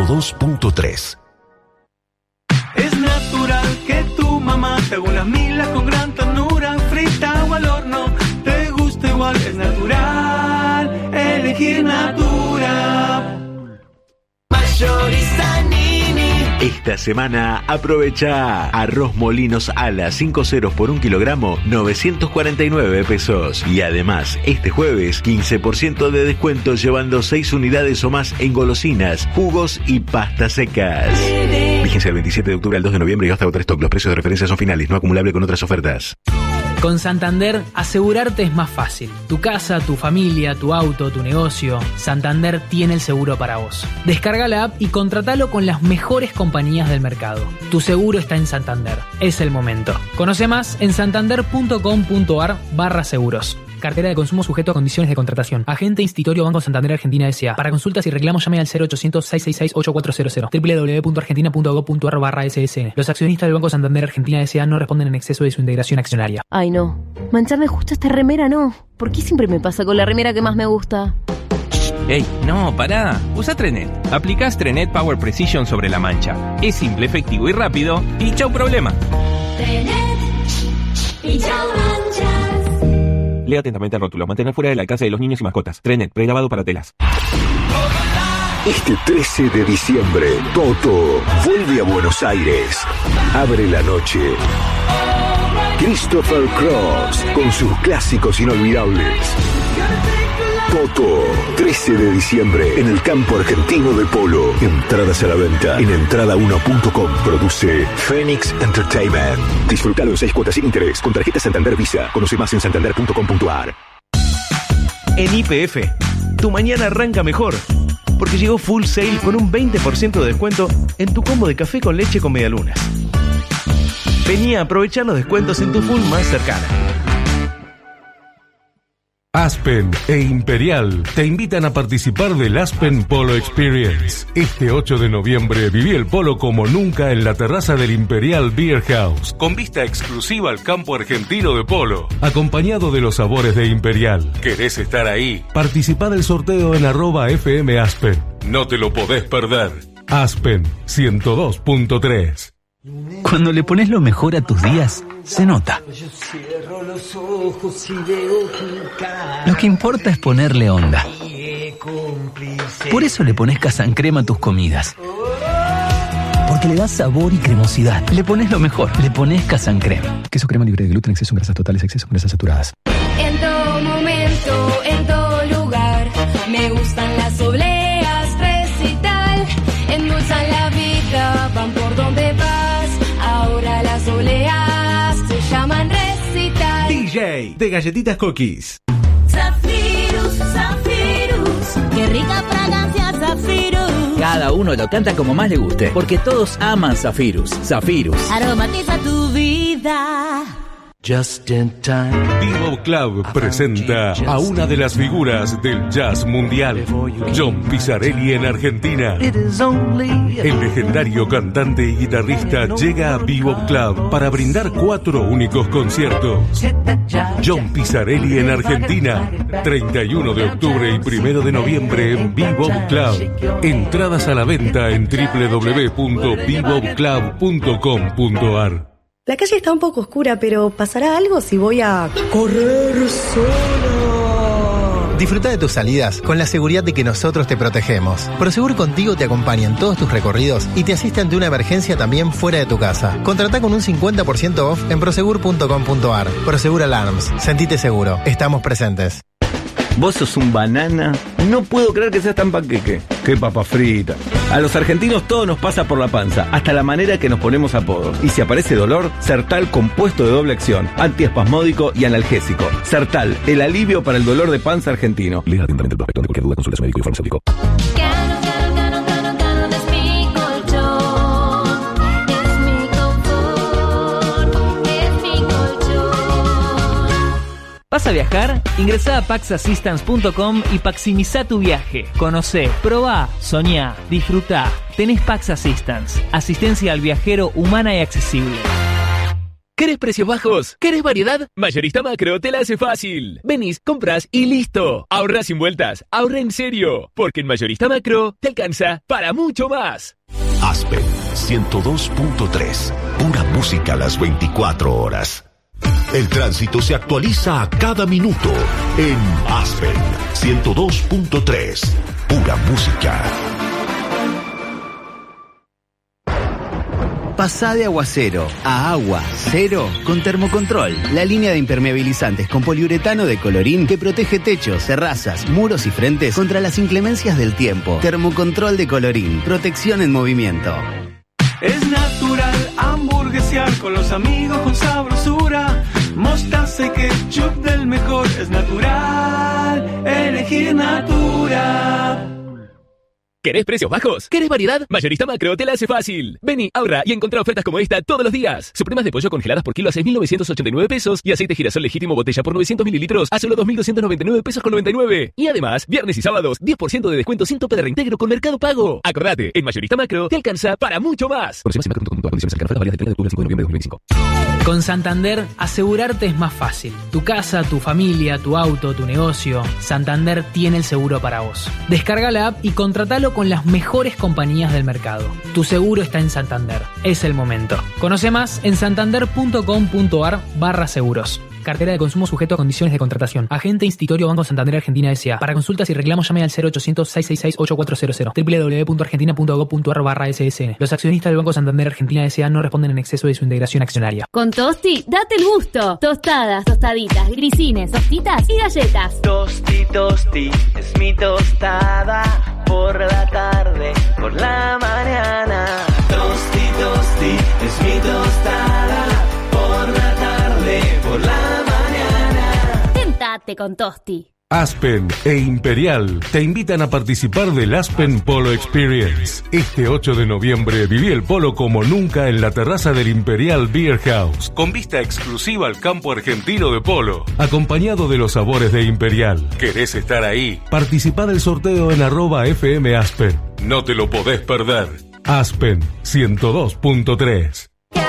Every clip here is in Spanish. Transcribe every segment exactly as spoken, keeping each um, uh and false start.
ciento dos punto tres. Es natural que tu mamá te haga unas milas con gran ternura, frita o al horno, te gusta igual, es natural, elegir Natura. Mayorista Nini. Esta semana aprovecha arroz Molinos Ala cinco ceros por un kilogramo, novecientos cuarenta y nueve pesos. Y además, este jueves, quince por ciento de descuento llevando seis unidades o más en golosinas, jugos y pastas secas. Vigencia del veintisiete de octubre al dos de noviembre y hasta otro stock. Los precios de referencia son finales, no acumulable con otras ofertas. Con Santander, asegurarte es más fácil. Tu casa, tu familia, tu auto, tu negocio. Santander tiene el seguro para vos. Descarga la app y contratalo con las mejores compañías del mercado. Tu seguro está en Santander. Es el momento. Conoce más en santander.com.ar barra seguros. Cartera de consumo sujeto a condiciones de contratación. Agente Institutorio Banco Santander Argentina S A. Para consultas y reclamos llame al cero ochocientos, seiscientos sesenta y seis, ochenta y cuatro cero cero. doble u doble u doble u punto argentina punto gob punto ar barra ese ese ene. Los accionistas del Banco Santander Argentina S A no responden en exceso de su integración accionaria. Ay no, mancharme justo esta remera no. ¿Por qué siempre me pasa con la remera que más me gusta? ¡Ey, no, pará! Usa Trenet. Aplicás Trenet Power Precision sobre la mancha. Es simple, efectivo y rápido. Y chau problema. Trenet y chau manchas. Lea atentamente el rótulo. Mantener fuera del alcance de los niños y mascotas. Trenet, prelavado para telas. Este trece de diciembre, Toto vuelve a Buenos Aires. Abre la noche Christopher Cross con sus clásicos inolvidables. Toto, trece de diciembre, en el campo argentino de polo. Entradas a la venta en entrada uno punto com. Produce Phoenix Entertainment. Disfrutalo en seis cuotas sin interés con tarjeta Santander Visa. Conoce más en santander punto com punto ar. En Y P F, tu mañana arranca mejor, porque llegó Full Sale con un veinte por ciento de descuento en tu combo de café con leche con medialunas. Vení a aprovechar los descuentos en tu Full más cercana. Aspen e Imperial te invitan a participar del Aspen Polo Experience. Este ocho de noviembre viví el polo como nunca en la terraza del Imperial Beer House, con vista exclusiva al campo argentino de polo, acompañado de los sabores de Imperial. ¿Querés estar ahí? Participá del sorteo en arroba F M Aspen. No te lo podés perder. Aspen ciento dos punto tres. Cuando le pones lo mejor a tus días, se nota. Lo que importa es ponerle onda. Por eso le pones Casan Crema a tus comidas. Porque le das sabor y cremosidad. Le pones lo mejor. Le pones Casan Crema. Queso crema libre de gluten, exceso en grasas totales, exceso en grasas saturadas. En todo momento, en todo lugar, me gustan las obleas Recital. Endulzan la vida, van por donde vas. Ahora las obleas se llaman Recital. D J de Galletitas Cookies. Zafirus, Zafirus, qué rica fragancia Zafirus. Cada uno lo canta como más le guste, porque todos aman Zafirus. Zafirus. Aromatiza tu vida. Just in time. Bebop Club presenta a una de las figuras del jazz mundial, John Pizzarelli en Argentina. El legendario cantante y guitarrista llega a Bebop Club para brindar cuatro únicos conciertos. John Pizzarelli en Argentina, treinta y uno de octubre y primero de noviembre en Bebop Club. Entradas a la venta en doble u doble u doble u punto bebop club punto com punto ar. La calle está un poco oscura, pero ¿pasará algo si voy a correr sola? Disfruta de tus salidas con la seguridad de que nosotros te protegemos. Prosegur Contigo te acompaña en todos tus recorridos y te asiste ante una emergencia también fuera de tu casa. Contratá con un cincuenta por ciento off en prosegur punto com punto ar. Prosegur Alarms. Sentite seguro. Estamos presentes. Vos sos un banana. No puedo creer que seas tan panqueque. Qué papa frita. A los argentinos todo nos pasa por la panza, hasta la manera que nos ponemos apodos. Y si aparece dolor, Sertal compuesto de doble acción, antiespasmódico y analgésico. Sertal, el alivio para el dolor de panza argentino. Lea atentamente el prospecto. Ante cualquier duda, consulta a su médico y farmacéutico. ¿Vas a viajar? Ingresá a pax assistance punto com y maximizá tu viaje. Conocé, probá, soñá, disfrutá. Tenés Pax Assistance, asistencia al viajero humana y accesible. ¿Querés precios bajos? ¿Querés variedad? Mayorista Macro te la hace fácil. Venís, compras y listo. Ahorra sin vueltas. Ahorra en serio. Porque en Mayorista Macro te alcanza para mucho más. Aspen ciento dos punto tres. Pura música a las veinticuatro horas. El tránsito se actualiza a cada minuto en Aspen ciento dos punto tres. Pura música. Pasá de aguacero a agua cero con Termocontrol, la línea de impermeabilizantes con poliuretano de Colorín que protege techos, terrazas, muros y frentes contra las inclemencias del tiempo. Termocontrol de Colorín, protección en movimiento. Es natural hamburguesear con los amigos con sabrosura. Mostaza y ketchup del mejor. Es natural elegir Natura. ¿Querés precios bajos? ¿Querés variedad? Mayorista Macro te la hace fácil. Vení, ahorra y encontrá ofertas como esta todos los días. Supremas de pollo congeladas por kilo a seis mil novecientos ochenta y nueve pesos y aceite girasol legítimo botella por novecientos mililitros a solo dos mil doscientos noventa y nueve pesos con noventa y nueve. Y además, viernes y sábados, diez por ciento de descuento sin tope de reintegro con Mercado Pago. Acordate, en Mayorista Macro te alcanza para mucho más. Con Santander, asegurarte es más fácil. Tu casa, tu familia, tu auto, tu negocio. Santander tiene el seguro para vos. Descarga la app y contratalo con las mejores compañías del mercado. Tu seguro está en Santander. Es el momento. Conoce más en santander.com.ar barra seguros. Cartera de consumo sujeto a condiciones de contratación. Agente Institutorio Banco Santander Argentina S A. Para consultas y reclamos llame al cero ochocientos, seiscientos sesenta y seis, ochenta y cuatro cero cero. doble u doble u doble u punto argentina punto gov punto ar barra ese ese ene. Los accionistas del Banco Santander Argentina S A no responden en exceso de su integración accionaria. Con Tosti, date el gusto. Tostadas, tostaditas, grisines, tostitas y galletas. Tosti, tosti, es mi tostada. Por la tarde, por la mañana. Tosti, tosti, es mi tostada. Por la tarde, por la mañana. Tentate con Tosti. Aspen e Imperial te invitan a participar del Aspen Polo Experience. Este ocho de noviembre viví el polo como nunca en la terraza del Imperial Beer House, con vista exclusiva al campo argentino de polo, acompañado de los sabores de Imperial. ¿Querés estar ahí? Participá del sorteo en arroba F M Aspen. No te lo podés perder. Aspen ciento dos punto tres.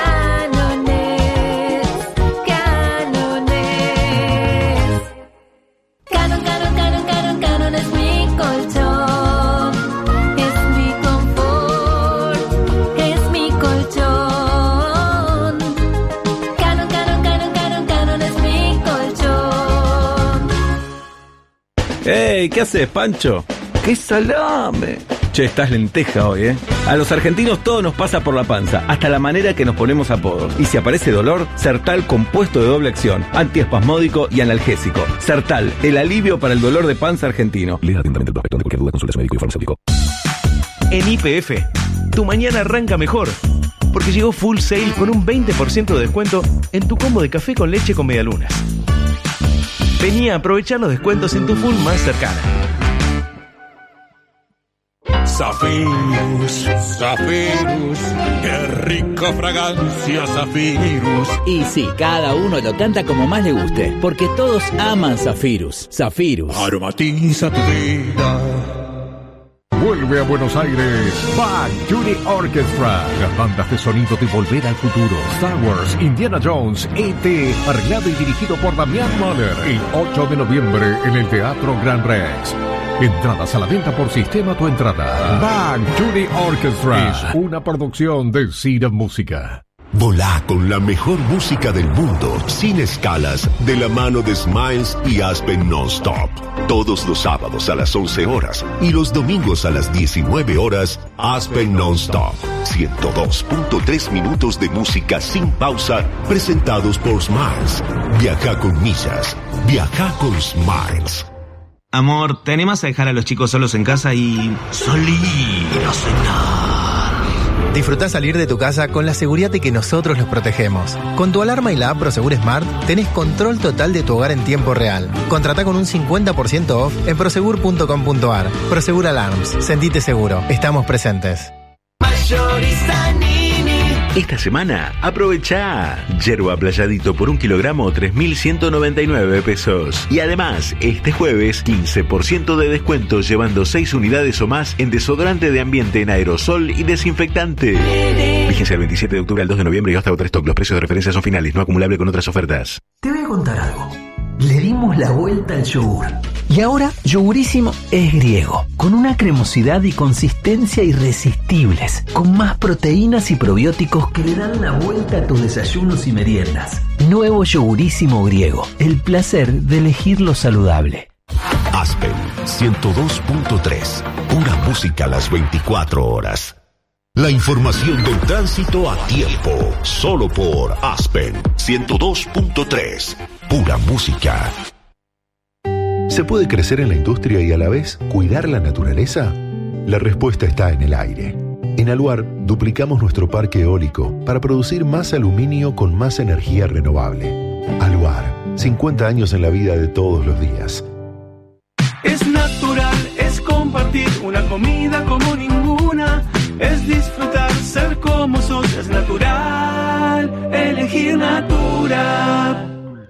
¡Ey! ¿Qué haces, Pancho? ¡Qué salame! Che, estás lenteja hoy, ¿eh? A los argentinos todo nos pasa por la panza, hasta la manera que nos ponemos apodos. Y si aparece dolor, Sertal compuesto de doble acción, antiespasmódico y analgésico. Sertal, el alivio para el dolor de panza argentino. Lea atentamente el prospecto. De cualquier duda, consulte a su médico y farmacéutico. En Y P F, tu mañana arranca mejor. Porque llegó Full Sail con un veinte por ciento de descuento en tu combo de café con leche con medialunas. Vení a aprovechar los descuentos en tu Full más cercana. Zafirus, Zafirus, qué rica fragancia Zafirus. Y sí, cada uno lo canta como más le guste, porque todos aman Zafirus. Zafirus. Aromatiza tu vida. Vuelve a Buenos Aires Bang Judy Orchestra. Las bandas de sonido de Volver al Futuro, Star Wars, Indiana Jones, E T, arreglado y dirigido por Damián Moller. El ocho de noviembre en el Teatro Gran Rex. Entradas a la venta por Sistema Tu Entrada. Bang Judy Orchestra es una producción de Cira Música. Volá con la mejor música del mundo, sin escalas, de la mano de Smiles y Aspen Non-Stop. Todos los sábados a las once horas y los domingos a las diecinueve horas, Aspen Non-Stop. ciento dos punto tres minutos de música sin pausa, presentados por Smiles. Viaja con millas. Viaja con Smiles. Amor, ¿te animas a dejar a los chicos solos en casa y salir a cenar? Disfrutá salir de tu casa con la seguridad de que nosotros los protegemos. Con tu alarma y la app Prosegur Smart tenés control total de tu hogar en tiempo real. Contratá con un cincuenta por ciento off en prosegur punto com punto ar. Prosegur Alarms. Sentite seguro. Estamos presentes. Mayorista Nini, Esta semana, aprovecha yerba playadito por un kilogramo, tres mil ciento noventa y nueve pesos. Y además, este jueves, quince por ciento de descuento llevando seis unidades o más en desodorante de ambiente en aerosol y desinfectante. Vigencia del veintisiete de octubre al dos de noviembre y hasta otro stock. Los precios de referencia son finales, no acumulable con otras ofertas. Te voy a contar algo. Le dimos la vuelta al yogur. Y ahora, Yogurísimo es griego, con una cremosidad y consistencia irresistibles, con más proteínas y probióticos que le dan la vuelta a tus desayunos y meriendas. Nuevo Yogurísimo griego, el placer de elegir lo saludable. Aspen ciento dos punto tres, pura música a las veinticuatro horas. La información del tránsito a tiempo, solo por Aspen ciento dos punto tres, pura música. ¿Se puede crecer en la industria y a la vez cuidar la naturaleza? La respuesta está en el aire. En Aluar duplicamos nuestro parque eólico para producir más aluminio con más energía renovable. Aluar, cincuenta años en la vida de todos los días. Es natural, es compartir una comida como ninguna. Es disfrutar, ser como sos, es natural, elegir Natura.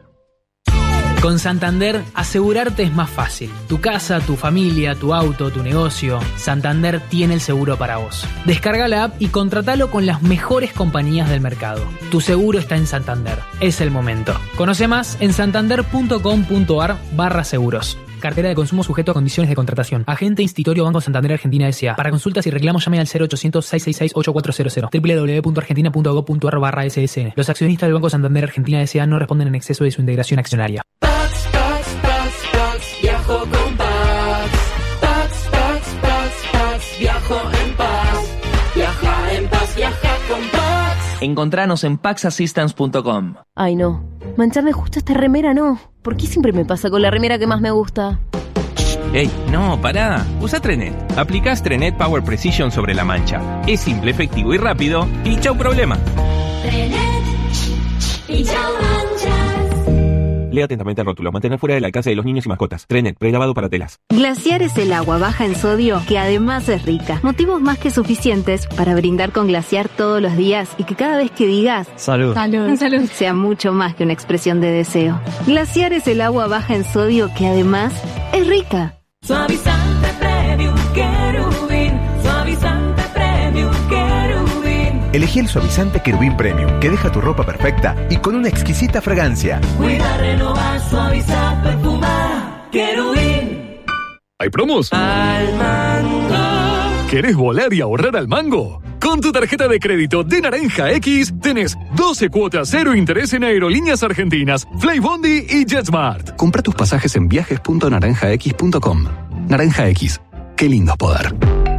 Con Santander, asegurarte es más fácil. Tu casa, tu familia, tu auto, tu negocio, Santander tiene el seguro para vos. Descarga la app y contratalo con las mejores compañías del mercado. Tu seguro está en Santander. Es el momento. Conoce más en santander.com.ar barra seguros. Cartera de consumo sujeto a condiciones de contratación. Agente Institutorio Banco Santander Argentina S A. Para consultas y reclamos llame al cero ochocientos, seiscientos sesenta y seis, ochenta y cuatro cero cero. doble u doble u doble u punto argentina punto gob punto ar barra ese ese ene. Los accionistas del Banco Santander Argentina S A no responden en exceso de su integración accionaria. Pax, Pax, Pax, Pax, viajo con Pax. Pax, Pax, Pax, Pax, viajo en paz. Viaja en paz, viaja con Pax. Encontranos en pax assistance punto com. Ay, no. Mancharme justo esta remera, no. ¿Por qué siempre me pasa con la remera que más me gusta? Ey, no, pará. Usa Trenet. Aplicás Trenet Power Precision sobre la mancha. Es simple, efectivo y rápido. Y chau problema. Trenet y chau manchas. Lea atentamente el rótulo. Mantener fuera del alcance de los niños y mascotas. Trenet, prelavado para telas. Glaciar es el agua baja en sodio que además es rica. Motivos más que suficientes para brindar con Glaciar todos los días y que cada vez que digas Salud. Salud, Salud sea mucho más que una expresión de deseo. Glaciar es el agua baja en sodio que además es rica. Suavizante Premium Querubín. Suavizante Premium Querubín. Elegí el suavizante Querubín Premium, que deja tu ropa perfecta y con una exquisita fragancia. Cuida, renovar, suavizar, perfumar. Querubín. ¿Hay promos? Al mango. ¿Querés volar y ahorrar al mango? Con tu tarjeta de crédito de Naranja X tenés doce cuotas cero interés en aerolíneas argentinas, Flybondi y JetSmart. Compra tus pasajes en viajes punto naranja x punto com. Naranja X, qué lindo es poder.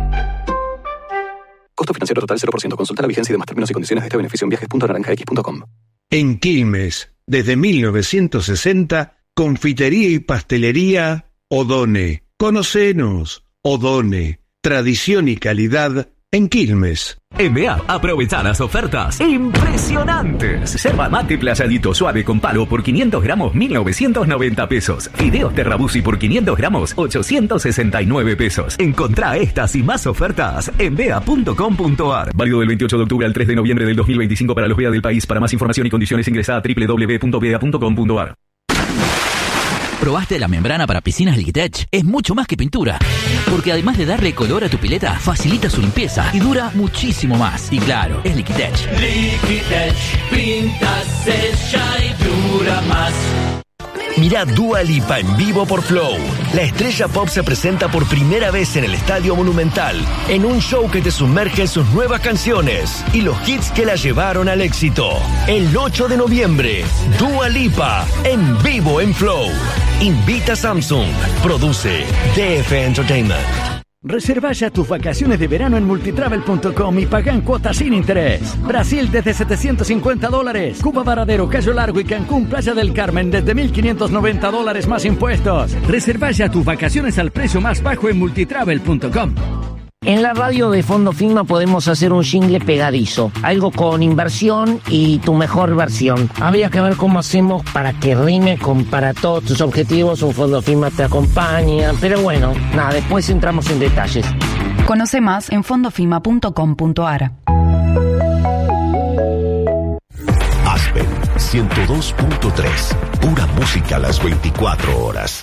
Costo financiero total cero por ciento. Consulta la vigencia y demás términos y condiciones de este beneficio en viajes punto naranja x punto com. En Quilmes, desde mil novecientos sesenta, confitería y pastelería Odone. Conocenos. Odone. Tradición y calidad en Quilmes. En B A, aprovecha las ofertas impresionantes. Yerba mate playadito suave con palo por quinientos gramos, mil novecientos noventa pesos. Fideos Terrabusi por quinientos gramos, ochocientos sesenta y nueve pesos. Encontrá estas y más ofertas en b a punto com punto ar. Válido del veintiocho de octubre al tres de noviembre del dos mil veinticinco para los B A del país. Para más información y condiciones ingresa a doble u doble u doble u punto b a punto com punto ar. ¿Probaste la membrana para piscinas Liquitech? Es mucho más que pintura, porque además de darle color a tu pileta, facilita su limpieza y dura muchísimo más. Y claro, es Liquitech. Liquitech, pinta, sella y dura más. Mirá Dua Lipa en vivo por Flow. La estrella pop se presenta por primera vez en el Estadio Monumental, en un show que te sumerge en sus nuevas canciones y los hits que la llevaron al éxito. El ocho de noviembre, Dua Lipa en vivo en Flow. Invita Samsung. Produce D F Entertainment. Reserva ya tus vacaciones de verano en multitravel punto com y paga en cuotas sin interés. Brasil desde setecientos cincuenta dólares. Cuba Varadero, Cayo Largo y Cancún, Playa del Carmen desde mil quinientos noventa dólares más impuestos. Reserva ya tus vacaciones al precio más bajo en multitravel punto com. En la radio de Fondo Fima podemos hacer un jingle pegadizo, algo con inversión y tu mejor versión. Habría que ver cómo hacemos para que rime con para todos tus objetivos, un Fondo Fima te acompaña, pero bueno, nada, después entramos en detalles. Conoce más en fondo fima punto com punto ar. Aspen ciento dos punto tres. Pura música a las veinticuatro horas.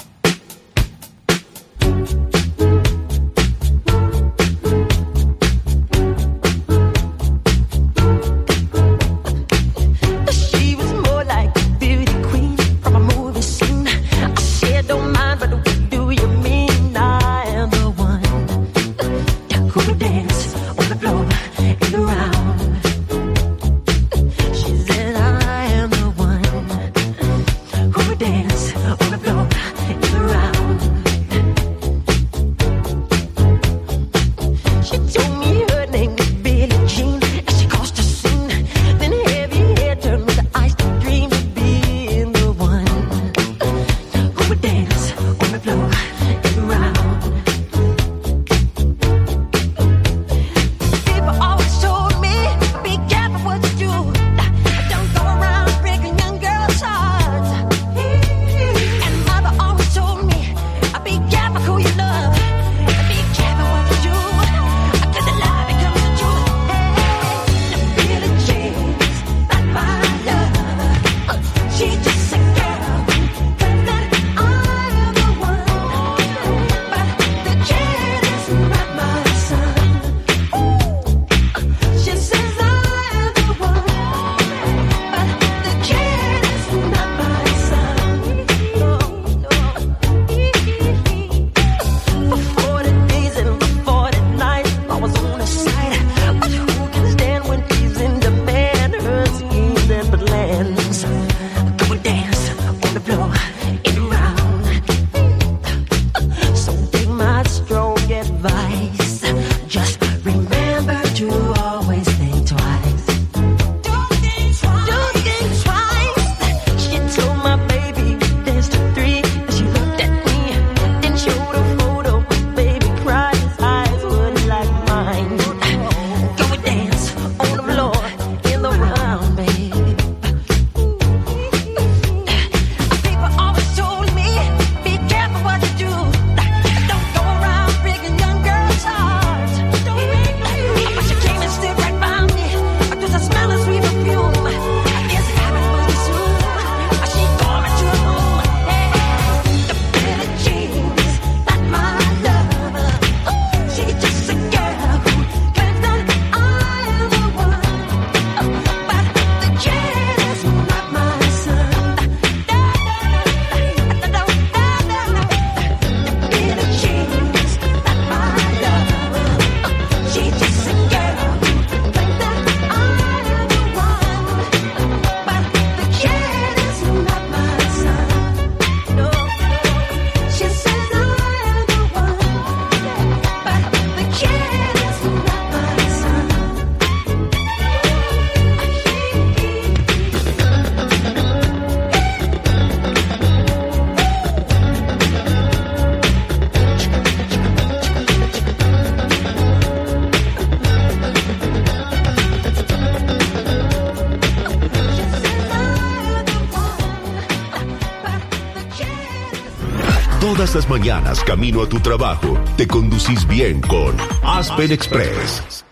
Todas las mañanas, camino a tu trabajo, te conducís bien con Aspen Express.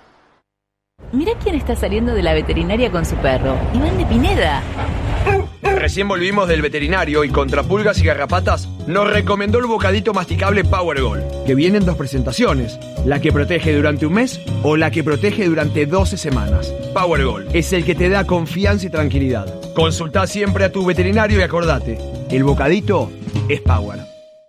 Mira quién está saliendo de la veterinaria con su perro. Iván de Pineda. Recién volvimos del veterinario y contra pulgas y garrapatas nos recomendó el bocadito masticable Power Gold, que viene en dos presentaciones, la que protege durante un mes o la que protege durante doce semanas. Power Gold es el que te da confianza y tranquilidad. Consultá siempre a tu veterinario y acordate, el bocadito es Power.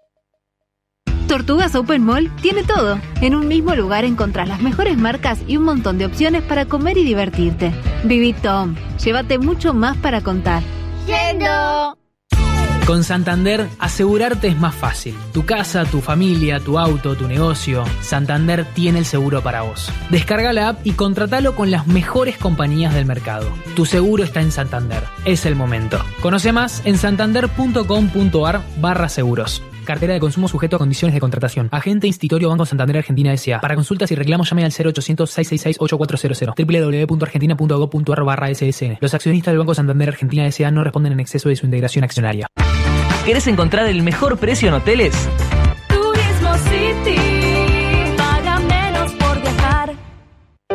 Tortugas Open Mall tiene todo. En un mismo lugar encontrás las mejores marcas y un montón de opciones para comer y divertirte. Viví Tom, llévate mucho más para contar. Yendo. Con Santander, asegurarte es más fácil. Tu casa, tu familia, tu auto, tu negocio. Santander tiene el seguro para vos. Descarga la app y contratalo con las mejores compañías del mercado. Tu seguro está en Santander. Es el momento. Conoce más en santander.com.ar barra seguros. Cartera de consumo sujeto a condiciones de contratación. Agente Institutorio Banco Santander Argentina S A. Para consultas y reclamos llame al cero ochocientos, seiscientos sesenta y seis, ochenta y cuatro cero cero. doble u doble u doble u punto argentina punto gob punto ar barra ese ese ene. Los accionistas del Banco Santander Argentina S A no responden en exceso de su integración accionaria. ¿Querés encontrar el mejor precio en hoteles? Turismo City. Paga menos por viajar.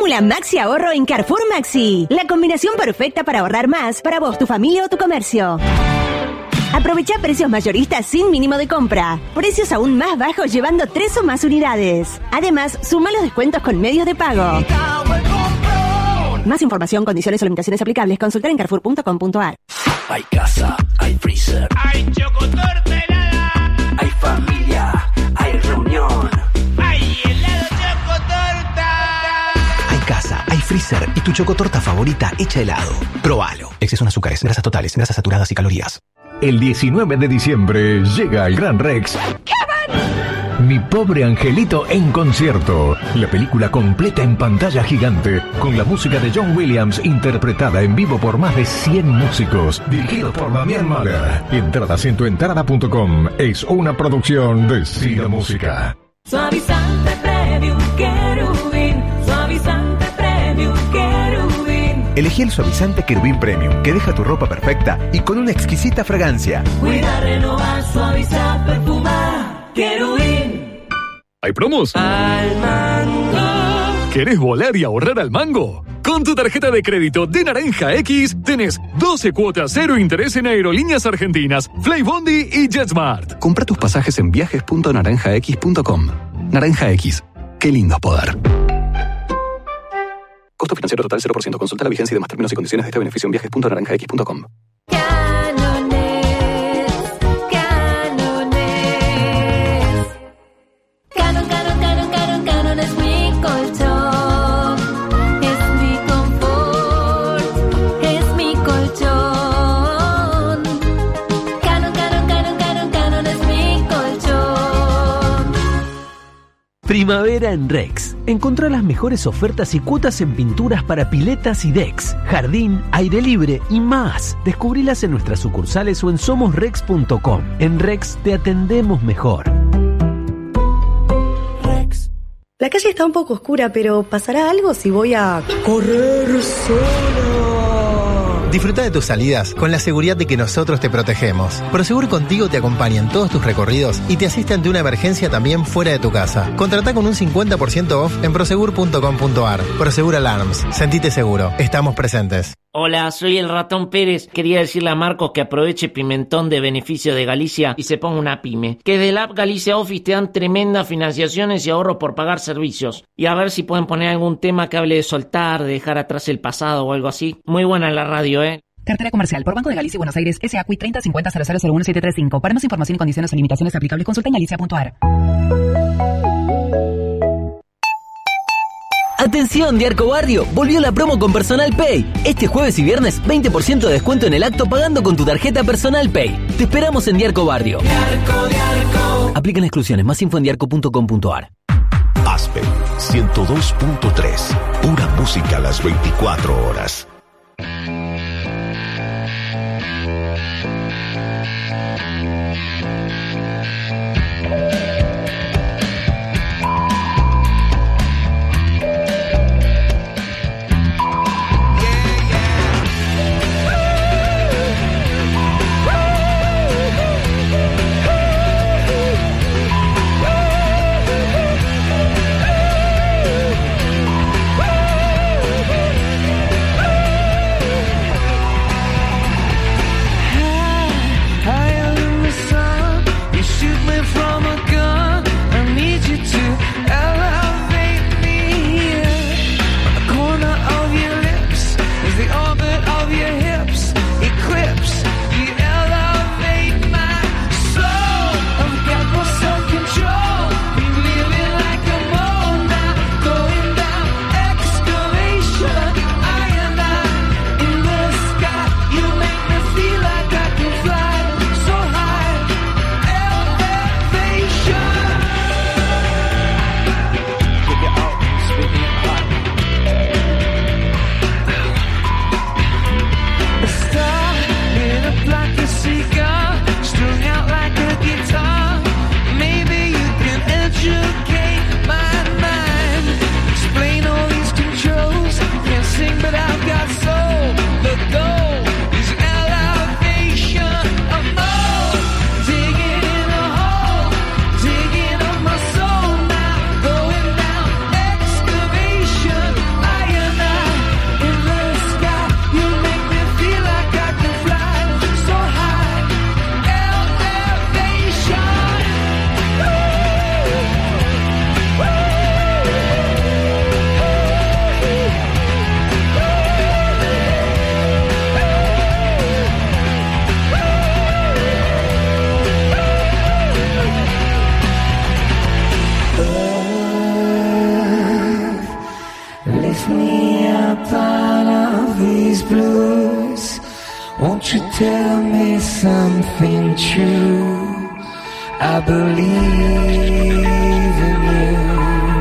Fórmula Maxi Ahorro en Carrefour Maxi. La combinación perfecta para ahorrar más para vos, tu familia o tu comercio. Aprovecha precios mayoristas sin mínimo de compra. Precios aún más bajos llevando tres o más unidades. Además, suma los descuentos con medios de pago. Más información, condiciones o limitaciones aplicables, consultar en carrefour punto com punto a r. Hay casa, hay freezer, Hay chocotorta helada. hay familia, hay reunión. Hay helado chocotorta. Hay casa, hay freezer y tu chocotorta favorita hecha helado. Probalo. Exceso en azúcares, grasas totales, grasas saturadas y calorías. El diecinueve de diciembre llega el Gran Rex. Mi pobre angelito en concierto. La película completa en pantalla gigante, con la música de John Williams interpretada en vivo por más de cien músicos, dirigido por Damián Mahler. Entradas en tuentrada punto com. Es una producción de Cine Música. Suavizante Premium Querubín. Suavizante Premium Querubín. Elegí el suavizante Querubín Premium, que deja tu ropa perfecta y con una exquisita fragancia. Cuida, renovar, suavizar, perfumar. Querubín. ¿Hay promos? Al mango. ¿Querés volar y ahorrar al mango? Con tu tarjeta de crédito de Naranja X tenés doce cuotas cero interés en aerolíneas argentinas, Flybondi y JetSmart. Compra tus pasajes en viajes punto naranja x punto com. Naranja X. Qué lindo es poder. Costo financiero total cero por ciento. Consulta la vigencia y demás términos y condiciones de este beneficio en viajes punto naranja x punto com. Canon, Canon, Canon, Canon, Canon es mi colchón, es mi confort, es mi colchón. Canon, Canon, Canon, Canon, Canon es mi colchón. Primavera en Rex. Encontrá las mejores ofertas y cuotas en pinturas para piletas y decks, jardín, aire libre y más. Descubrilas en nuestras sucursales o en somos rex punto com. En Rex te atendemos mejor. La calle está un poco oscura, pero ¿pasará algo si voy a correr sola? Disfruta de tus salidas con la seguridad de que nosotros te protegemos. Prosegur Contigo te acompaña en todos tus recorridos y te asiste ante una emergencia también fuera de tu casa. Contratá con un cincuenta por ciento off en prosegur punto com punto a r. Prosegur Alarms. Sentite seguro. Estamos presentes. Hola, soy el Ratón Pérez. Quería decirle a Marcos que aproveche Pimentón de beneficio de Galicia y se ponga una pyme. Que de la app Galicia Office te dan tremendas financiaciones y ahorros por pagar servicios. Y a ver si pueden poner algún tema que hable de soltar, de dejar atrás el pasado o algo así. Muy buena la radio, ¿eh? Cartera comercial por Banco de Galicia y Buenos Aires, S A C U I treinta cincuenta cero cero cero uno siete tres cinco. Para más información y condiciones o limitaciones aplicables, consulta en galicia punto a r. Atención, Diarco Barrio, volvió la promo con Personal Pay. Este jueves y viernes, veinte por ciento de descuento en el acto pagando con tu tarjeta Personal Pay. Te esperamos en Diarco Barrio. Diarco, Diarco. Aplican exclusiones, más info en diarco punto com punto a r. Aspen ciento dos punto tres. Pura música a las veinticuatro horas. me a part of these blues. Won't you tell me something true? I believe in you.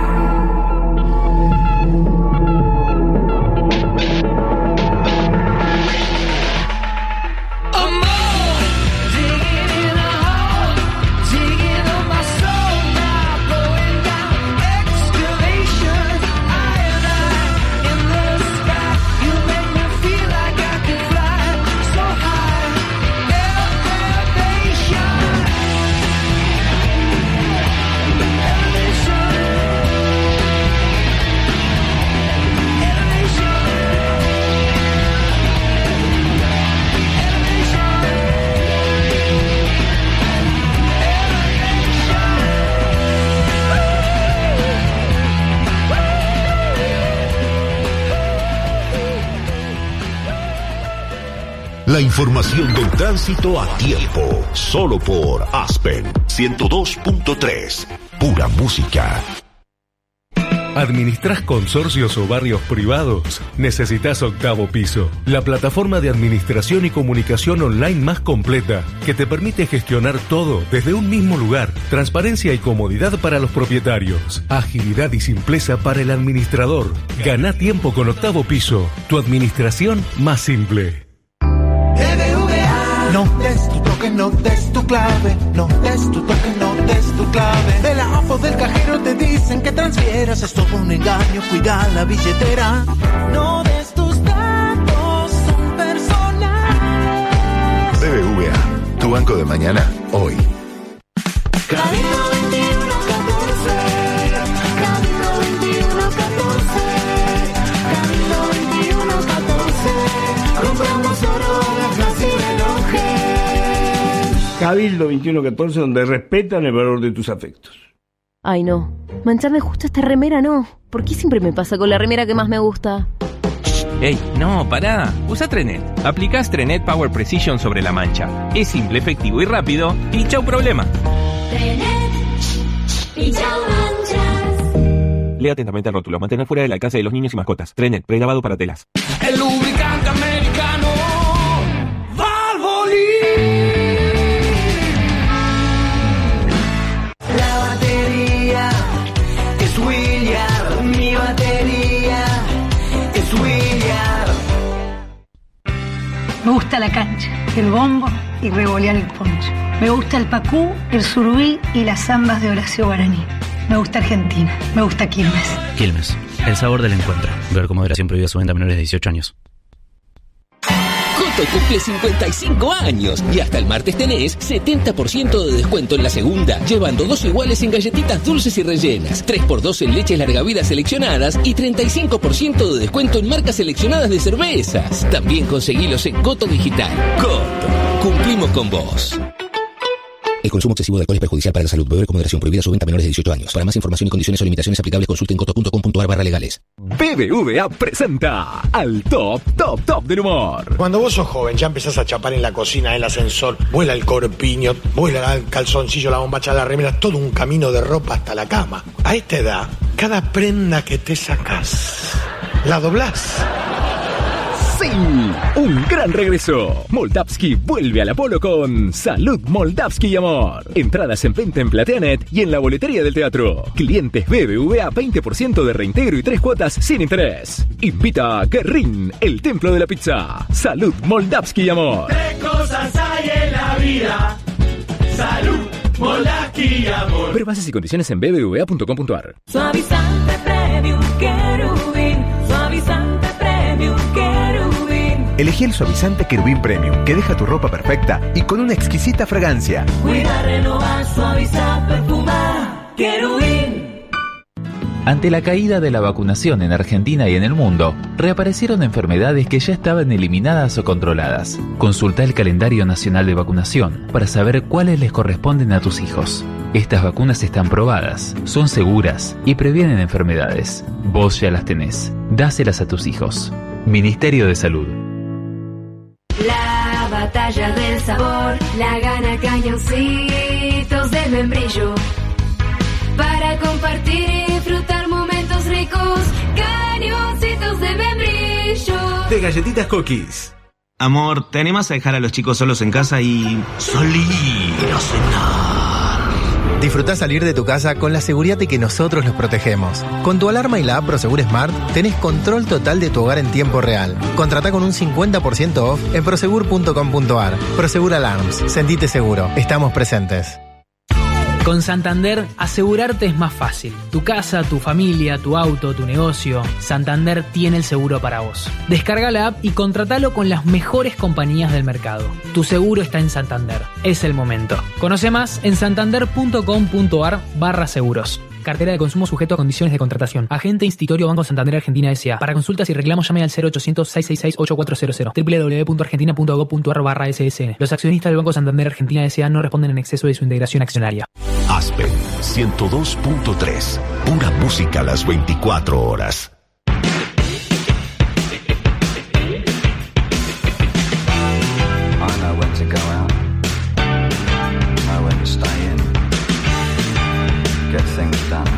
La información del tránsito a tiempo, solo por Aspen ciento dos punto tres, pura música. ¿Administrás consorcios o barrios privados? Necesitas Octavo Piso, la plataforma de administración y comunicación online más completa, que te permite gestionar todo desde un mismo lugar. Transparencia y comodidad para los propietarios. Agilidad y simpleza para el administrador. Gana tiempo con Octavo Piso, tu administración más simple. No des tu toque, no des tu clave, no des tu toque, no des tu clave. De la A F O del cajero te dicen que transfieras, es todo un engaño, cuida la billetera. No des tus datos, son personales. B B V A, tu banco de mañana, hoy. Cabildo veintiuno catorce, Cabildo veintiuno catorce, Cabildo veintiuno catorce. Compramos oro, alhajas y relojes. Cabildo veintiuno catorce, donde respetan el valor de tus afectos. Ay, no. Mancharme justo esta remera, no. ¿Por qué siempre me pasa con la remera que más me gusta? Ey, no, pará. Usa Trenet. Aplicás Trenet Power Precision sobre la mancha. Es simple, efectivo y rápido. Y chau problema. Trenet y chau manchas. Lea atentamente el rótulo. Mantener fuera del alcance de los niños y mascotas. Trenet, prelavado para telas. El lubricante americano Valvoline. La batería es William, mi batería es William. Me gusta la cancha, el bombo y revolear el poncho. Me gusta el pacú, el surubí y las zambas de Horacio Guaraní. Me gusta Argentina, me gusta Quilmes. Quilmes, el sabor del encuentro. Ver con moderación prohibida su venta a menores de dieciocho años. Coto cumple cincuenta y cinco años y hasta el martes tenés setenta por ciento de descuento en la segunda, llevando dos iguales en galletitas dulces y rellenas, tres por dos en leches larga vida seleccionadas y treinta y cinco por ciento de descuento en marcas seleccionadas de cervezas. También conseguilos en Coto Digital. Coto, cumplimos con vos. El consumo excesivo de alcohol es perjudicial para la salud. Beber con moderación. Prohibida su venta a menores de dieciocho años. Para más información y condiciones o limitaciones aplicables, consulte en coto punto com punto a r barra legales. B B V A presenta al top, top, top del humor. Cuando vos sos joven, ya empezás a chapar en la cocina, en el ascensor, vuela el corpiño, vuela el calzoncillo, la bombacha, la remera, todo un camino de ropa hasta la cama. A esta edad, cada prenda que te sacás, la doblás. ¡Sí! Un gran regreso. Moldavsky vuelve al Apolo con Salud Moldavsky y Amor. Entradas en venta en Plateanet y en la boletería del teatro. Clientes B B V A veinte por ciento de reintegro y tres cuotas sin interés. Invita a Guerrín, el templo de la pizza. Salud Moldavsky y Amor. Tres cosas hay en la vida: salud, Moldavsky y amor. Ver bases y condiciones en b b v a punto com punto a r. Suavizante Premium Querubín, suavizante Premium Querubín. Elegí el suavizante Querubín Premium, que deja tu ropa perfecta y con una exquisita fragancia. Cuida, renovar, suavizar, perfumar. Querubín. Ante la caída de la vacunación en Argentina y en el mundo, reaparecieron enfermedades que ya estaban eliminadas o controladas. Consulta el calendario nacional de vacunación para saber cuáles les corresponden a tus hijos. Estas vacunas están probadas, son seguras y previenen enfermedades. Vos ya las tenés. Dáselas a tus hijos. Ministerio de Salud. La batalla del sabor la gana Cañoncitos de Membrillo. Para compartir y disfrutar momentos ricos, Cañoncitos de de Galletitas Cookies. Amor, ¿te animás a dejar a los chicos solos en casa y salir a cenar? Disfrutá salir de tu casa con la seguridad de que nosotros los protegemos. Con tu alarma y la app Prosegur Smart tenés control total de tu hogar en tiempo real. Contratá con un cincuenta por ciento off en prosegur punto com punto ar. Prosegur Alarms. Sentite seguro. Estamos presentes. Con Santander, asegurarte es más fácil. Tu casa, tu familia, tu auto, tu negocio. Santander tiene el seguro para vos. Descarga la app y contratalo con las mejores compañías del mercado. Tu seguro está en Santander. Es el momento. Conoce más en santander punto com punto ar barra seguros. Cartera de consumo sujeto a condiciones de contratación. Agente Institutorio Banco Santander Argentina S A. Para consultas y reclamos llame al cero ochocientos, seiscientos sesenta y seis, ochenta y cuatro cero cero. doble u doble u doble u punto argentina punto gob punto ar barra ese ese ene. Los accionistas del Banco Santander Argentina S A no responden en exceso de su integración accionaria. Aspen ciento dos punto tres. Pura música a las veinticuatro horas. I know when to go out. Know when to stay in. Get things done.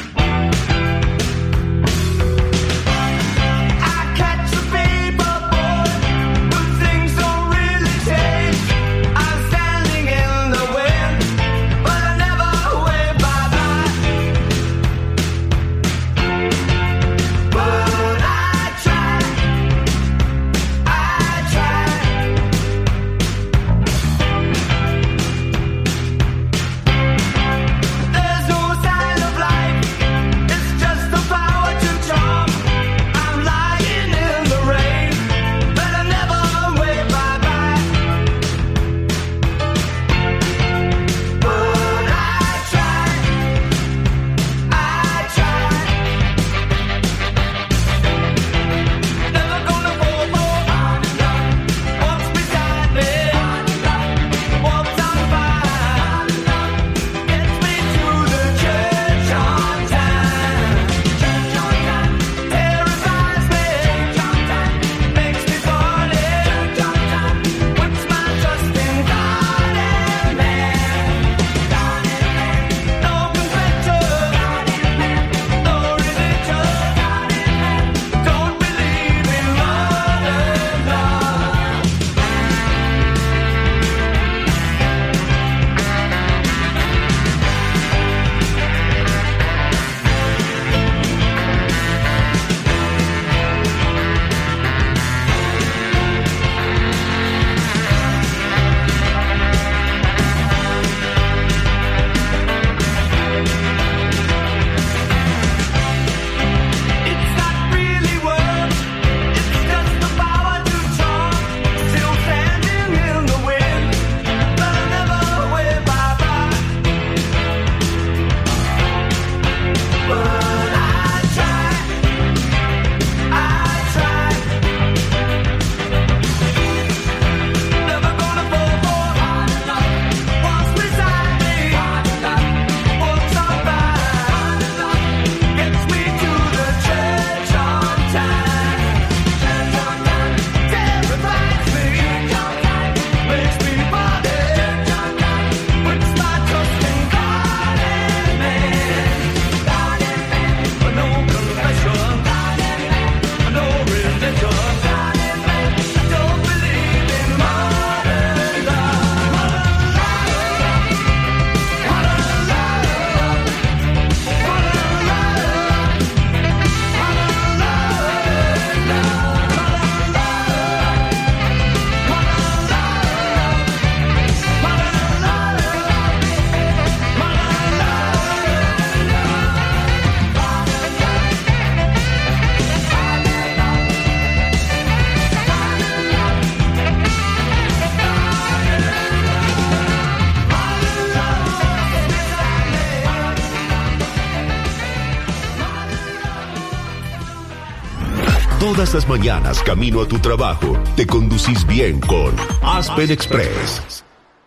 Todas las mañanas, camino a tu trabajo, te conducís bien con Aspen Express.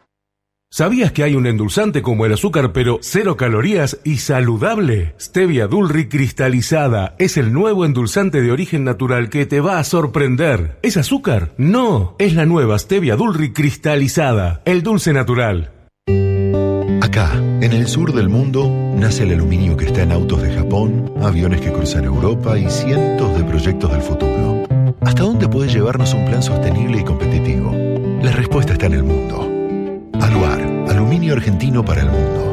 ¿Sabías que hay un endulzante como el azúcar, pero cero calorías y saludable? Stevia Dulri cristalizada es el nuevo endulzante de origen natural que te va a sorprender. ¿Es azúcar? No, es la nueva Stevia Dulri cristalizada, el dulce natural. Acá, en el sur del mundo, nace el aluminio que está en autos de Japón, aviones que cruzan Europa y cientos de proyectos del futuro. ¿Hasta dónde puede llevarnos un plan sostenible y competitivo? La respuesta está en el mundo. Aluar, aluminio argentino para el mundo.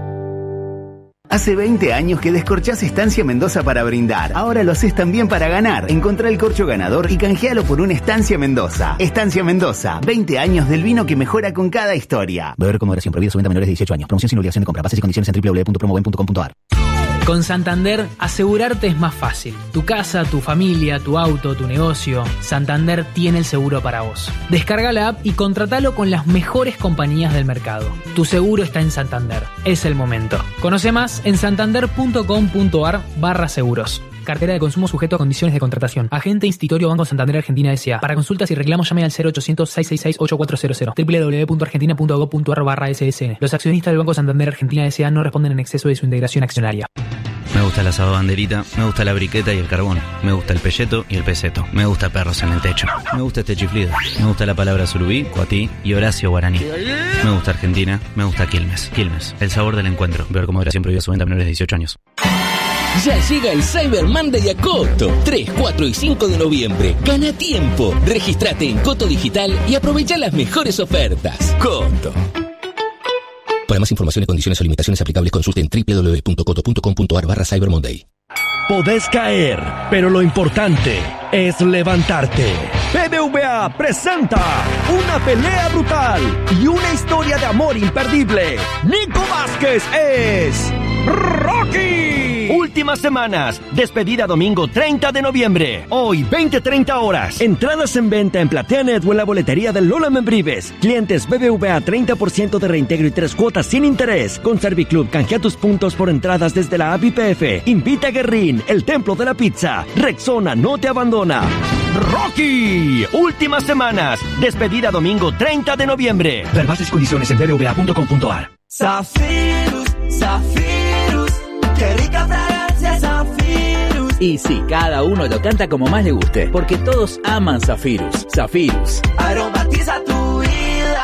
Hace veinte años que descorchás Estancia Mendoza para brindar. Ahora lo haces también para ganar. Encontrá el corcho ganador y canjealo por un Estancia Mendoza. Estancia Mendoza, veinte años del vino que mejora con cada historia. Beber con moderación. Prohibido su venta a menores de dieciocho años. Promoción sin obligación de compra. Bases y condiciones en doble u doble u doble u punto promoven punto com punto a r. Con Santander, asegurarte es más fácil. Tu casa, tu familia, tu auto, tu negocio. Santander tiene el seguro para vos. Descarga la app y contratalo con las mejores compañías del mercado. Tu seguro está en Santander. Es el momento. Conoce más en santander punto com punto a r barra seguros. Cartera de consumo sujeto a condiciones de contratación. Agente institutorio Banco Santander Argentina S A. Para consultas y reclamos llame al cero ochocientos, seiscientos sesenta y seis, ochenta y cuatro cero cero. doble u doble u doble u punto argentina punto gob punto a r barra S S N. Los accionistas del Banco Santander Argentina S A no responden en exceso de su integración accionaria. Me gusta el asado banderita, me gusta la briqueta y el carbón, me gusta el pelleto y el peseto, me gusta perros en el techo, me gusta este chiflido, me gusta la palabra surubí, cuatí y Horacio Guaraní. Me gusta Argentina, me gusta Quilmes. Quilmes, el sabor del encuentro. Beber con moderación. Prohibida su venta a menores de dieciocho años. Ya llega el Cyber Monday a Coto. tres, cuatro y cinco de noviembre. Gana tiempo. Registrate en Coto Digital y aprovecha las mejores ofertas. Coto. Para más información y condiciones o limitaciones aplicables, consulte en doble u doble u doble u punto coto punto com punto a r barra Cyber Monday. Podés caer, pero lo importante es levantarte. B B V A presenta una pelea brutal y una historia de amor imperdible. Nico Vázquez es Rocky. Últimas semanas. Despedida domingo treinta de noviembre. Hoy, veinte treinta horas. Entradas en venta en PlateaNet o en la boletería de Lola Membrives. Clientes B B V A treinta por ciento de reintegro y tres cuotas sin interés. Con Serviclub, canjea tus puntos por entradas desde la app I P F. Invita a Guerrín, el templo de la pizza. Rexona no te abandona. Rocky. Últimas semanas. Despedida domingo treinta de noviembre. Ver bases y condiciones en b b v a punto com punto a r. Zafirus, Zafirus, qué rica fragancia Zafirus. Y sí, cada uno lo canta como más le guste, porque todos aman Zafirus. Zafirus. Aromatiza tu vida.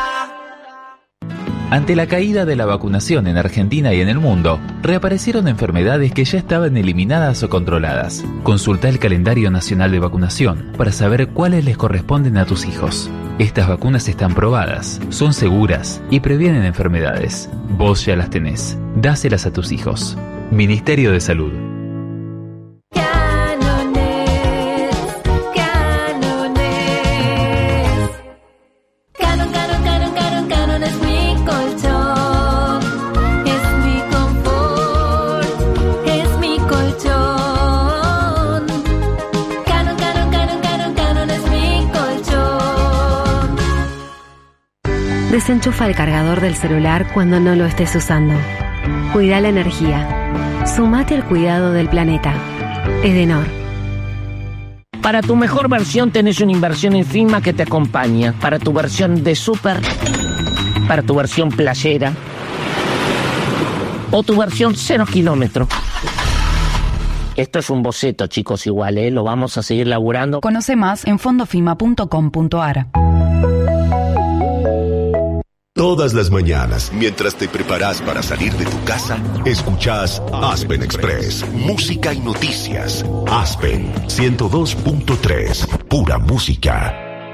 Ante la caída de la vacunación en Argentina y en el mundo, reaparecieron enfermedades que ya estaban eliminadas o controladas. Consulta el calendario nacional de vacunación para saber cuáles les corresponden a tus hijos. Estas vacunas están probadas, son seguras y previenen enfermedades. Vos ya las tenés. Dáselas a tus hijos. Ministerio de Salud. Desenchufa el cargador del celular cuando no lo estés usando. Cuida la energía. Sumate al cuidado del planeta. Edenor. Para tu mejor versión tenés una inversión en Finma que te acompaña. Para tu versión de súper, para tu versión playera o tu versión cero kilómetro. Esto es un boceto, chicos, igual, ¿eh? Lo vamos a seguir laburando. Conoce más en fondofima punto com punto a r. Todas las mañanas, mientras te preparas para salir de tu casa, escuchás Aspen Express, música y noticias. Aspen ciento dos punto tres, pura música.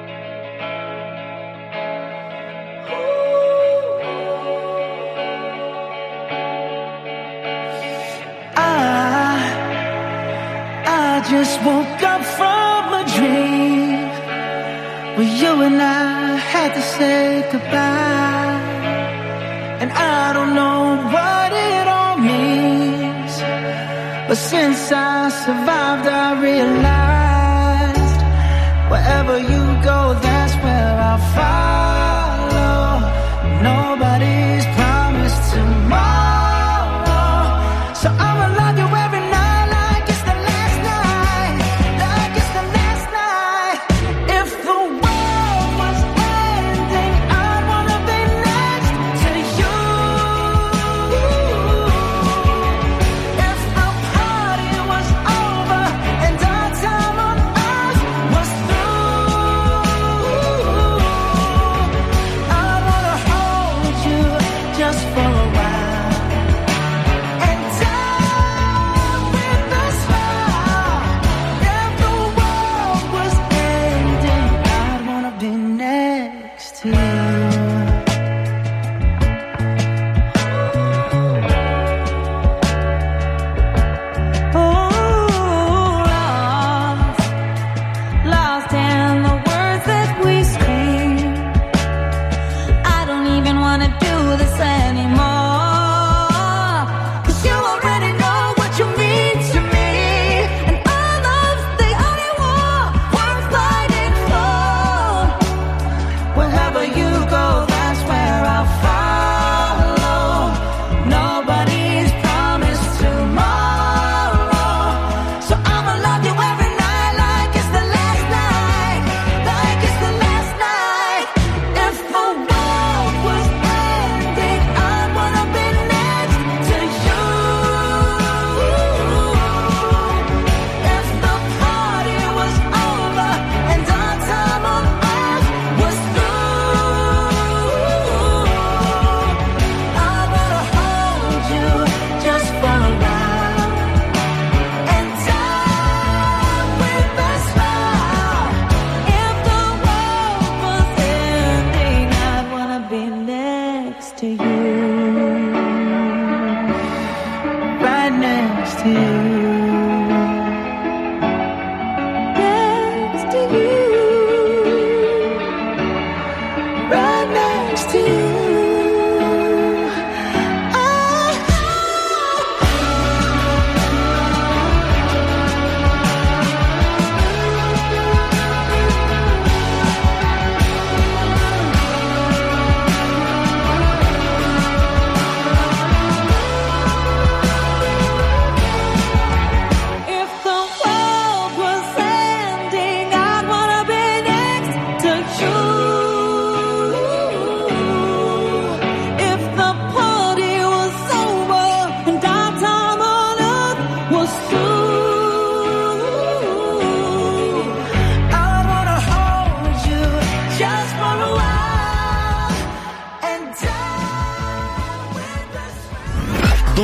I, I just woke up from a dream where you and I had to say goodbye. And I don't know what it all means, but since I survived I realized wherever you go, that's where I'll follow. Nobody's promised tomorrow, so I'ma love you every night like it's the last night, like it's the last night. If the world was ending, I'd wanna be next to you. If the party was over and our time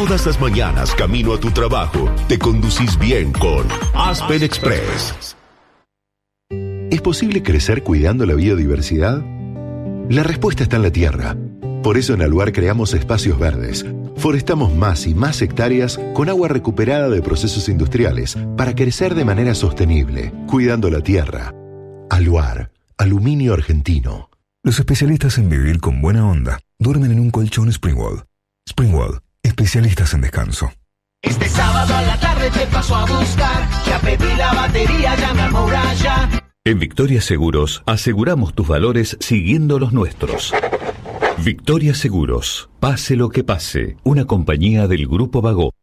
Todas las mañanas, camino a tu trabajo, te conducís bien con Aspen Express. ¿Es posible crecer cuidando la biodiversidad? La respuesta está en la tierra. Por eso en Aluar creamos espacios verdes. Forestamos más y más hectáreas con agua recuperada de procesos industriales para crecer de manera sostenible, cuidando la tierra. Aluar, aluminio argentino. Los especialistas en vivir con buena onda duermen en un colchón Springwall. Springwall, especialistas en descanso. Este sábado a la tarde te paso a buscar. Ya pedí la batería, llama a Mouraya. En Victoria Seguros aseguramos tus valores siguiendo los nuestros. Victoria Seguros, pase lo que pase, una compañía del Grupo Bagó.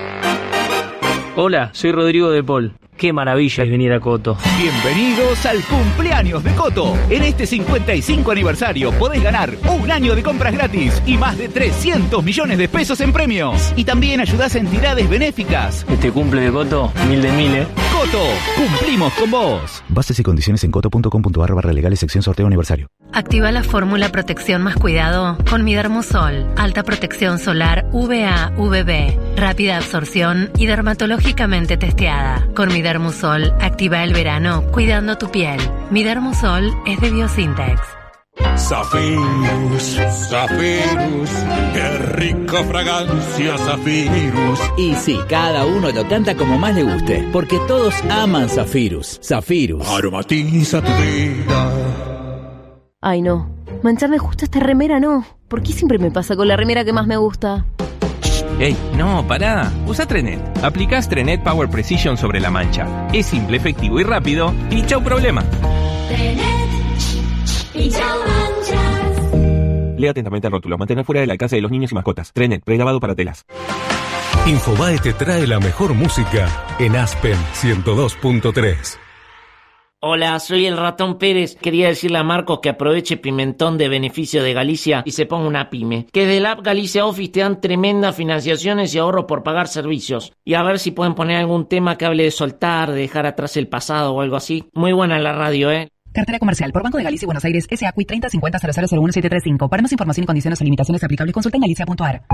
Hola, soy Rodrigo de Paul. Qué maravilla es venir a Coto. Bienvenidos al cumpleaños de Coto. En este cincuenta y cinco aniversario podés ganar un año de compras gratis y más de trescientos millones de pesos en premios. Y también ayudás a entidades benéficas. Este cumple de Coto, mil de mil, ¿eh? Coto, cumplimos con vos. Bases y condiciones en coto punto com punto a r barra legales sección sorteo aniversario. Activa la fórmula protección más cuidado con Midermosol. Alta protección solar V A V B. Rápida absorción y dermatológicamente testeada. Con Midermosol activa el verano cuidando tu piel. Midermosol es de Biosintex. Zafirus, Zafirus, qué rica fragancia Zafirus. Y sí, cada uno lo canta como más le guste, porque todos aman Zafirus. Zafirus. Aromatiza tu vida. Ay no, mancharme justo esta remera no. ¿Por qué siempre me pasa con la remera que más me gusta? ¡Ey! No, pará. Usa Trenet. Aplicás Trenet Power Precision sobre la mancha. Es simple, efectivo y rápido. Y chau problema. Trenet y chau manchas. Lea atentamente el rótulo. Mantener fuera del alcance de los niños y mascotas. Trenet, prelavado para telas. Infobae te trae la mejor música en Aspen ciento dos punto tres. Hola, soy el Ratón Pérez. Quería decirle a Marcos que aproveche Pimentón de beneficio de Galicia y se ponga una pyme. Que de la app Galicia Office te dan tremendas financiaciones y ahorros por pagar servicios. Y a ver si pueden poner algún tema que hable de soltar, de dejar atrás el pasado o algo así. Muy buena la radio, ¿eh? Cartera comercial por Banco de Galicia y Buenos Aires, S A C U I treinta cincuenta cero cero cero uno siete tres cinco. Para más información y condiciones o limitaciones aplicables, consulta en galicia punto a r.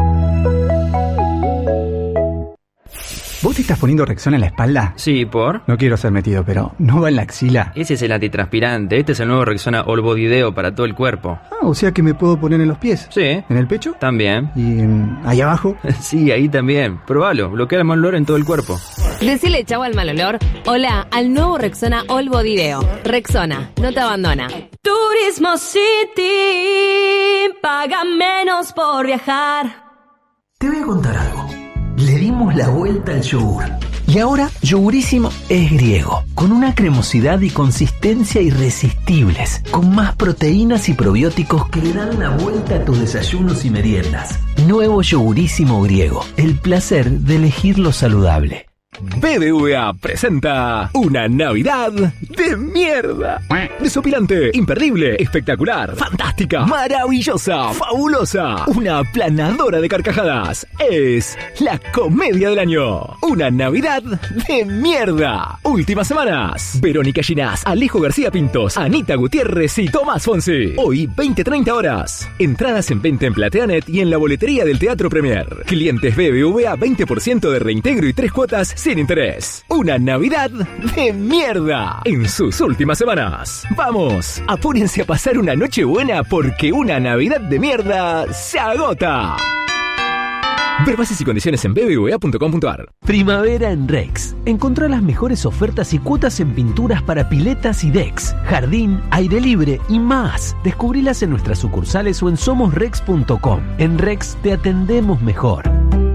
¿Vos te estás poniendo Rexona en la espalda? Sí, ¿por? No quiero ser metido, pero ¿no va en la axila? Ese es el antitranspirante. Este es el nuevo Rexona All Body Deo para todo el cuerpo. Ah, o sea que me puedo poner en los pies. Sí. ¿En el pecho? También. ¿Y en... ahí abajo? Sí, ahí también. Probalo. Bloquea el mal olor en todo el cuerpo. Decile chau al mal olor. Hola al nuevo Rexona All Body Deo. Rexona, no te abandona. Turismo City, paga menos por viajar. Te voy a contar algo. Le dimos la vuelta al yogur. Y ahora Yogurísimo es griego, con una cremosidad y consistencia irresistibles, con más proteínas y probióticos que le dan la vuelta a tus desayunos y meriendas. Nuevo Yogurísimo griego, el placer de elegir lo saludable. B B V A presenta una Navidad de mierda. Desopilante, imperdible, espectacular, fantástica, maravillosa, fabulosa, una aplanadora de carcajadas. Es la comedia del año. Una Navidad de mierda. Últimas semanas. Verónica Ginás, Alejo García Pintos, Anita Gutiérrez y Tomás Fonsi. Hoy veinte treinta horas. Entradas en venta en Plateanet y en la boletería del Teatro Premier. Clientes B B V A veinte por ciento de reintegro y tres cuotas sin interés. Una Navidad de mierda en sus últimas semanas. Vamos, apúrense a pasar una noche buena porque una Navidad de mierda se agota. Ver bases y condiciones en b b v a punto com punto a r. Primavera en Rex. Encontrá las mejores ofertas y cuotas en pinturas para piletas y decks, jardín, aire libre y más. Descubrilas en nuestras sucursales o en somos rex punto com. En Rex te atendemos mejor.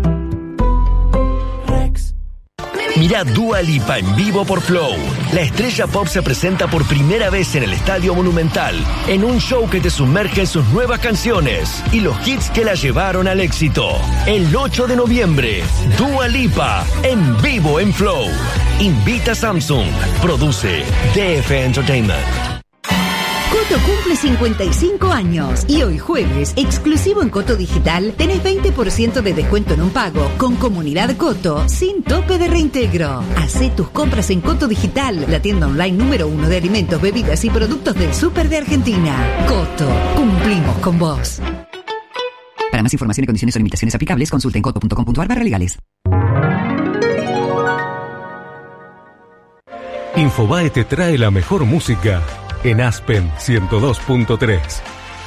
Mirá Dua Lipa en vivo por Flow. La estrella pop se presenta por primera vez en el Estadio Monumental, en un show que te sumerge en sus nuevas canciones y los hits que la llevaron al éxito. El ocho de noviembre, Dua Lipa en vivo en Flow. Invita Samsung. Produce D F Entertainment. Coto cumple cincuenta y cinco años y hoy jueves, exclusivo en Coto Digital, tenés veinte por ciento de descuento en un pago con Comunidad Coto sin tope de reintegro. Hacé tus compras en Coto Digital, la tienda online número uno de alimentos, bebidas y productos del súper de Argentina. Coto, cumplimos con vos. Para más información y condiciones o limitaciones aplicables, consulten coto punto com punto ar barra legales. Infobae te trae la mejor música en Aspen ciento dos punto tres.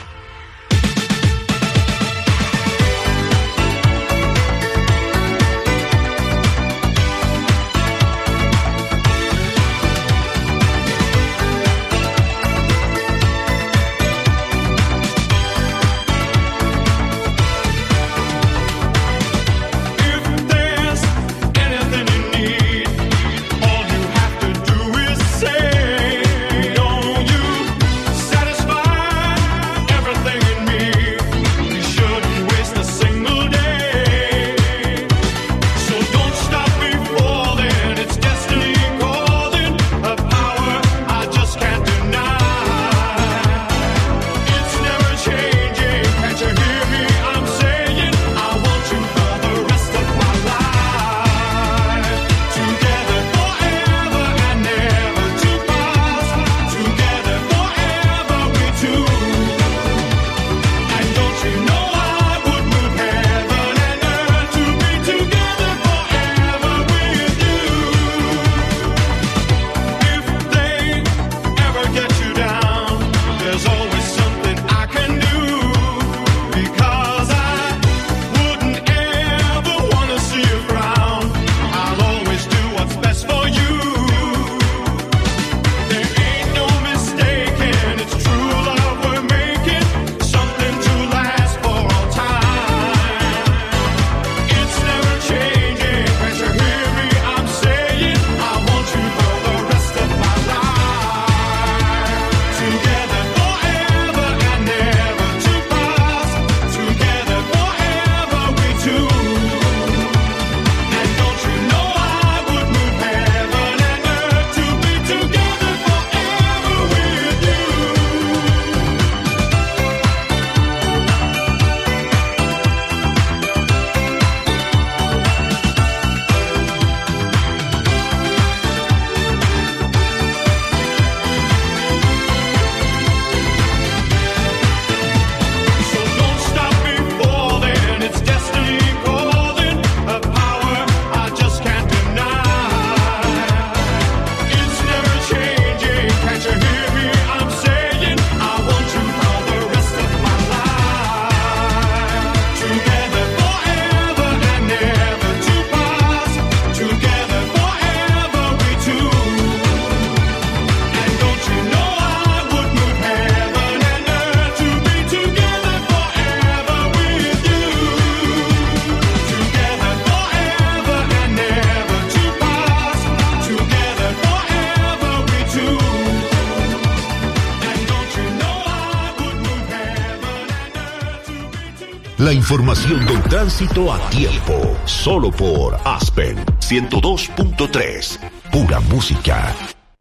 La información del tránsito a tiempo, solo por Aspen ciento dos punto tres, pura música.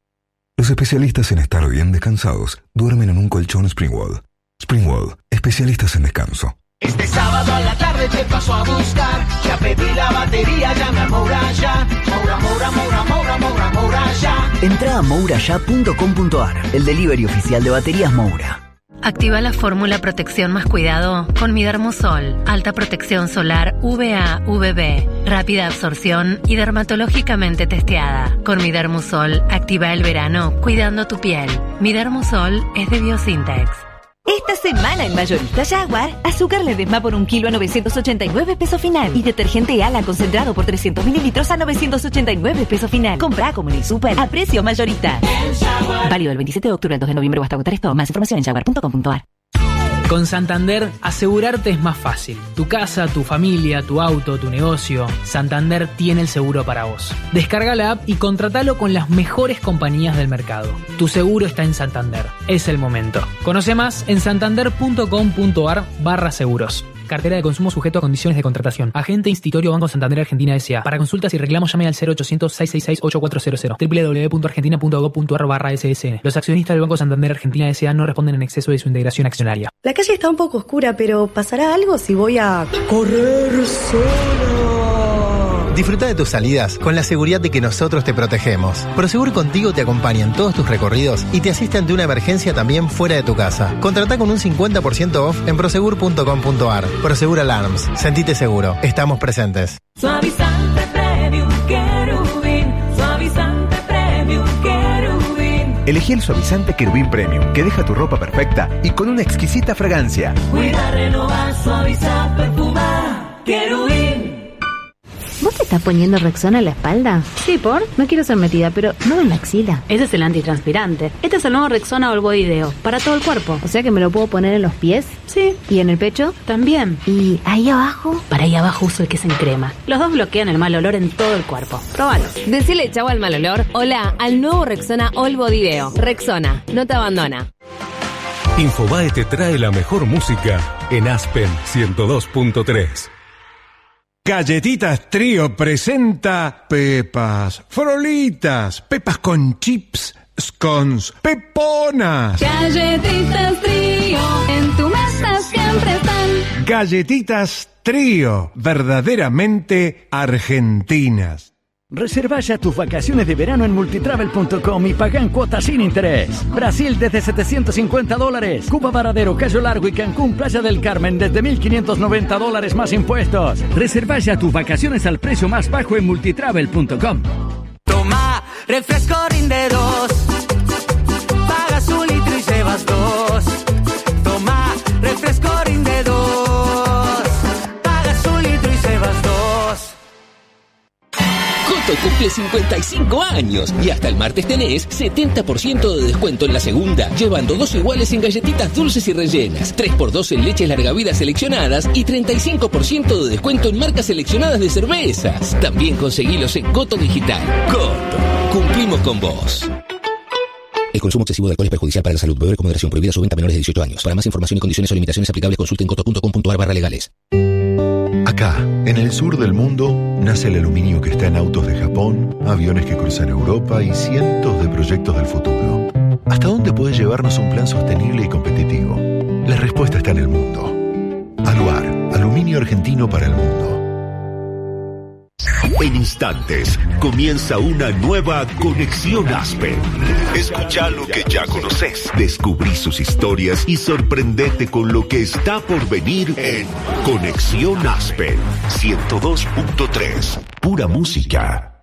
Los especialistas en estar bien descansados duermen en un colchón Springwall. Springwall, especialistas en descanso. Este sábado a la tarde te paso a buscar. Ya pedí la batería, llame a Moura ya. Moura, Moura, Moura, Moura, Moura, Moura ya. Entra a moura ya punto com punto ar, el delivery oficial de baterías Moura. Activa la fórmula protección más cuidado con Midermusol. Alta protección solar U V A U V B. Rápida absorción y dermatológicamente testeada. Con Midermusol, activa el verano cuidando tu piel. Midermusol es de Biosintex. Esta semana en Mayorista Jaguar, azúcar Ledesma por un kilo a novecientos ochenta y nueve pesos final. Y detergente Ala concentrado por trescientos mililitros a novecientos ochenta y nueve pesos final. Compra como en el súper a precio mayorista. Válido del veintisiete de octubre al dos de noviembre o hasta agotar esto. Más información en jaguar punto com punto ar. Con Santander, asegurarte es más fácil. Tu casa, tu familia, tu auto, tu negocio. Santander tiene el seguro para vos. Descarga la app y contratalo con las mejores compañías del mercado. Tu seguro está en Santander. Es el momento. Conoce más en santander punto com punto ar barra seguros. Cartera de consumo sujeto a condiciones de contratación. Agente Institutorio Banco Santander Argentina S A. Para consultas y reclamos llame al cero ochocientos, seiscientos sesenta y seis, ochenta y cuatro cero cero. doble u doble u doble u punto argentina punto gob punto ar barra ese ese ene. Los accionistas del Banco Santander Argentina S A no responden en exceso de su integración accionaria. La calle está un poco oscura, pero ¿pasará algo si voy a correr sola? Disfruta de tus salidas con la seguridad de que nosotros te protegemos. Prosegur Contigo te acompaña en todos tus recorridos y te asiste ante una emergencia también fuera de tu casa. Contratá con un cincuenta por ciento off en prosegur punto com punto ar. Prosegur Alarms. Sentite seguro. Estamos presentes. Suavizante Premium Querubín. Suavizante Premium Querubín. Elegí el suavizante Querubín Premium, que deja tu ropa perfecta y con una exquisita fragancia. Cuida, renovar, suavizar, perfumar. Querubín. ¿Vos te estás poniendo Rexona en la espalda? Sí, ¿por? No quiero ser metida, pero no en la axila. Ese es el antitranspirante. Este es el nuevo Rexona All Body Deo, para todo el cuerpo. O sea que me lo puedo poner en los pies. Sí. ¿Y en el pecho? También. ¿Y ahí abajo? Para ahí abajo uso el que es en crema. Los dos bloquean el mal olor en todo el cuerpo. Probalo. Decile chau al mal olor. Hola al nuevo Rexona All Body Deo. Rexona, no te abandona. Infobae te trae la mejor música en Aspen ciento dos punto tres. Galletitas Trío presenta Pepas, Frolitas, Pepas con chips, scones, Peponas. Galletitas Trío, en tu mesa siempre están. Galletitas Trío, verdaderamente argentinas. Reserva ya tus vacaciones de verano en multitravel punto com y paga en cuotas sin interés. Brasil desde setecientos cincuenta dólares. Cuba, Varadero, Cayo Largo y Cancún, Playa del Carmen desde mil quinientos noventa dólares más impuestos. Reserva ya tus vacaciones al precio más bajo en multitravel punto com. Toma, refresco rinde dos. Pagas un litro y llevas dos. Toma, refresco rinde dos. Pagas un litro y llevas dos. Coto cumple cincuenta y cinco años y hasta el martes tenés setenta por ciento de descuento en la segunda, llevando dos iguales en galletitas dulces y rellenas, tres por dos en leches larga vida seleccionadas y treinta y cinco por ciento de descuento en marcas seleccionadas de cervezas. También conseguilos en Coto Digital. Coto, cumplimos con vos. El consumo excesivo de alcohol es perjudicial para la salud. Beber con moderación. Prohibida su venta a menores de dieciocho años. Para más información y condiciones o limitaciones aplicables, consulten coto punto com punto ar barra legales. Acá, en el sur del mundo, nace el aluminio que está en autos de Japón, aviones que cruzan Europa y cientos de proyectos del futuro. ¿Hasta dónde puede llevarnos un plan sostenible y competitivo? La respuesta está en el mundo. Aluar, aluminio argentino para el mundo. En instantes comienza una nueva Conexión Aspen. Escucha lo que ya conoces, descubrí sus historias y sorprendete con lo que está por venir en Conexión Aspen ciento dos punto tres. Pura música.